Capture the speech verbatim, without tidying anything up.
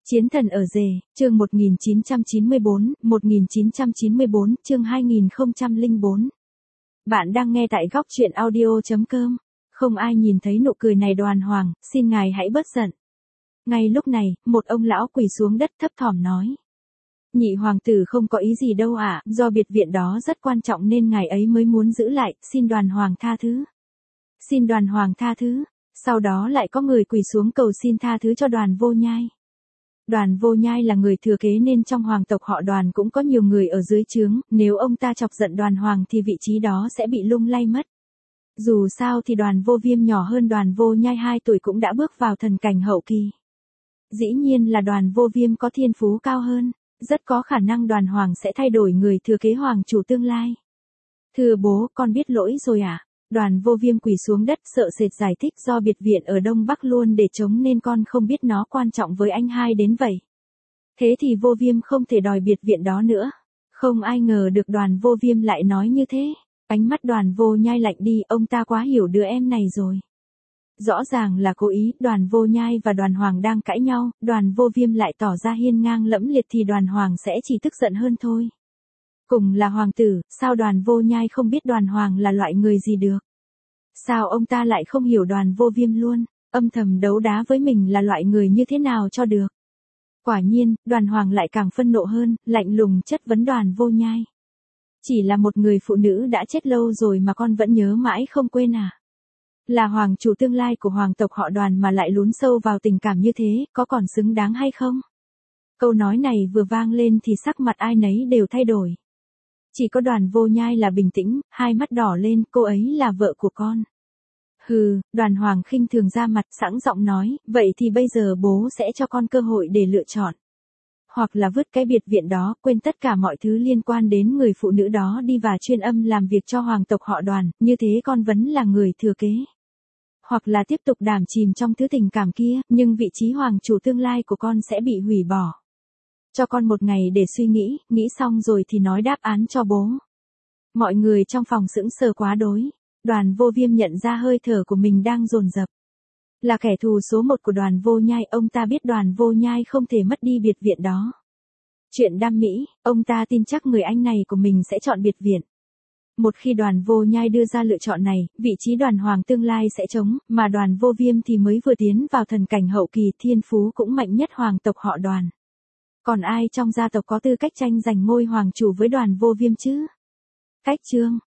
Chiến thần ở rể, chương một nghìn chín trăm chín mươi bốn, một nghìn chín trăm chín mươi bốn, chương hai nghìn không trăm lẻ bốn. Bạn đang nghe tại góc truyện audio chấm com. Không ai nhìn thấy nụ cười này Đoàn Hoàng, xin ngài hãy bớt giận. Ngay lúc này, một ông lão quỳ xuống đất thấp thỏm nói. Nhị hoàng tử không có ý gì đâu ạ, do biệt viện đó rất quan trọng nên ngài ấy mới muốn giữ lại, xin Đoàn Hoàng tha thứ. Xin Đoàn Hoàng tha thứ, sau đó lại có người quỳ xuống cầu xin tha thứ cho Đoàn Vô Nhai. Đoàn Vô Nhai là người thừa kế nên trong hoàng tộc họ Đoàn cũng có nhiều người ở dưới trướng, nếu ông ta chọc giận Đoàn Hoàng thì vị trí đó sẽ bị lung lay mất. Dù sao thì Đoàn Vô Viêm nhỏ hơn Đoàn Vô Nhai hai tuổi cũng đã bước vào thần cảnh hậu kỳ. Dĩ nhiên là Đoàn Vô Viêm có thiên phú cao hơn, rất có khả năng Đoàn Hoàng sẽ thay đổi người thừa kế hoàng chủ tương lai. Thưa bố, con biết lỗi rồi ạ. À? Đoàn Vô Viêm quỳ xuống đất sợ sệt giải thích do biệt viện ở Đông Bắc luôn để trống nên con không biết nó quan trọng với anh hai đến vậy. Thế thì Vô Viêm không thể đòi biệt viện đó nữa. Không ai ngờ được Đoàn Vô Viêm lại nói như thế. Ánh mắt Đoàn Vô Nhai lạnh đi, ông ta quá hiểu đứa em này rồi. Rõ ràng là cố ý, Đoàn Vô Nhai và Đoàn Hoàng đang cãi nhau, Đoàn Vô Viêm lại tỏ ra hiên ngang lẫm liệt thì Đoàn Hoàng sẽ chỉ tức giận hơn thôi. Cùng là hoàng tử, sao Đoàn Vô Nhai không biết Đoàn Hoàng là loại người gì được? Sao ông ta lại không hiểu Đoàn Vô Viêm luôn, âm thầm đấu đá với mình là loại người như thế nào cho được? Quả nhiên, Đoàn Hoàng lại càng phân nộ hơn, lạnh lùng chất vấn Đoàn Vô Nhai. Chỉ là một người phụ nữ đã chết lâu rồi mà con vẫn nhớ mãi không quên à? Là hoàng chủ tương lai của hoàng tộc họ Đoàn mà lại lún sâu vào tình cảm như thế, có còn xứng đáng hay không? Câu nói này vừa vang lên thì sắc mặt ai nấy đều thay đổi. Chỉ có Đoàn Vô Nhai là bình tĩnh, hai mắt đỏ lên, cô ấy là vợ của con. Hừ, Đoàn Hoàng khinh thường ra mặt sẵn giọng nói, vậy thì bây giờ bố sẽ cho con cơ hội để lựa chọn. Hoặc là vứt cái biệt viện đó, quên tất cả mọi thứ liên quan đến người phụ nữ đó đi và chuyên âm làm việc cho hoàng tộc họ Đoàn, như thế con vẫn là người thừa kế. Hoặc là tiếp tục đắm chìm trong thứ tình cảm kia, nhưng vị trí hoàng chủ tương lai của con sẽ bị hủy bỏ. Cho con một ngày để suy nghĩ, nghĩ xong rồi thì nói đáp án cho bố. Mọi người trong phòng sững sờ quá đối. Đoàn Vô Viêm nhận ra hơi thở của mình đang dồn dập. Là kẻ thù số một của Đoàn Vô Nhai, ông ta biết Đoàn Vô Nhai không thể mất đi biệt viện đó. Chuyện đam mỹ, ông ta tin chắc người anh này của mình sẽ chọn biệt viện. Một khi Đoàn Vô Nhai đưa ra lựa chọn này, vị trí Đoàn Hoàng tương lai sẽ trống, mà Đoàn Vô Viêm thì mới vừa tiến vào thần cảnh hậu kỳ, thiên phú cũng mạnh nhất hoàng tộc họ Đoàn. Còn ai trong gia tộc có tư cách tranh giành ngôi hoàng chủ với Đoàn Vô Viêm chứ? Cách chương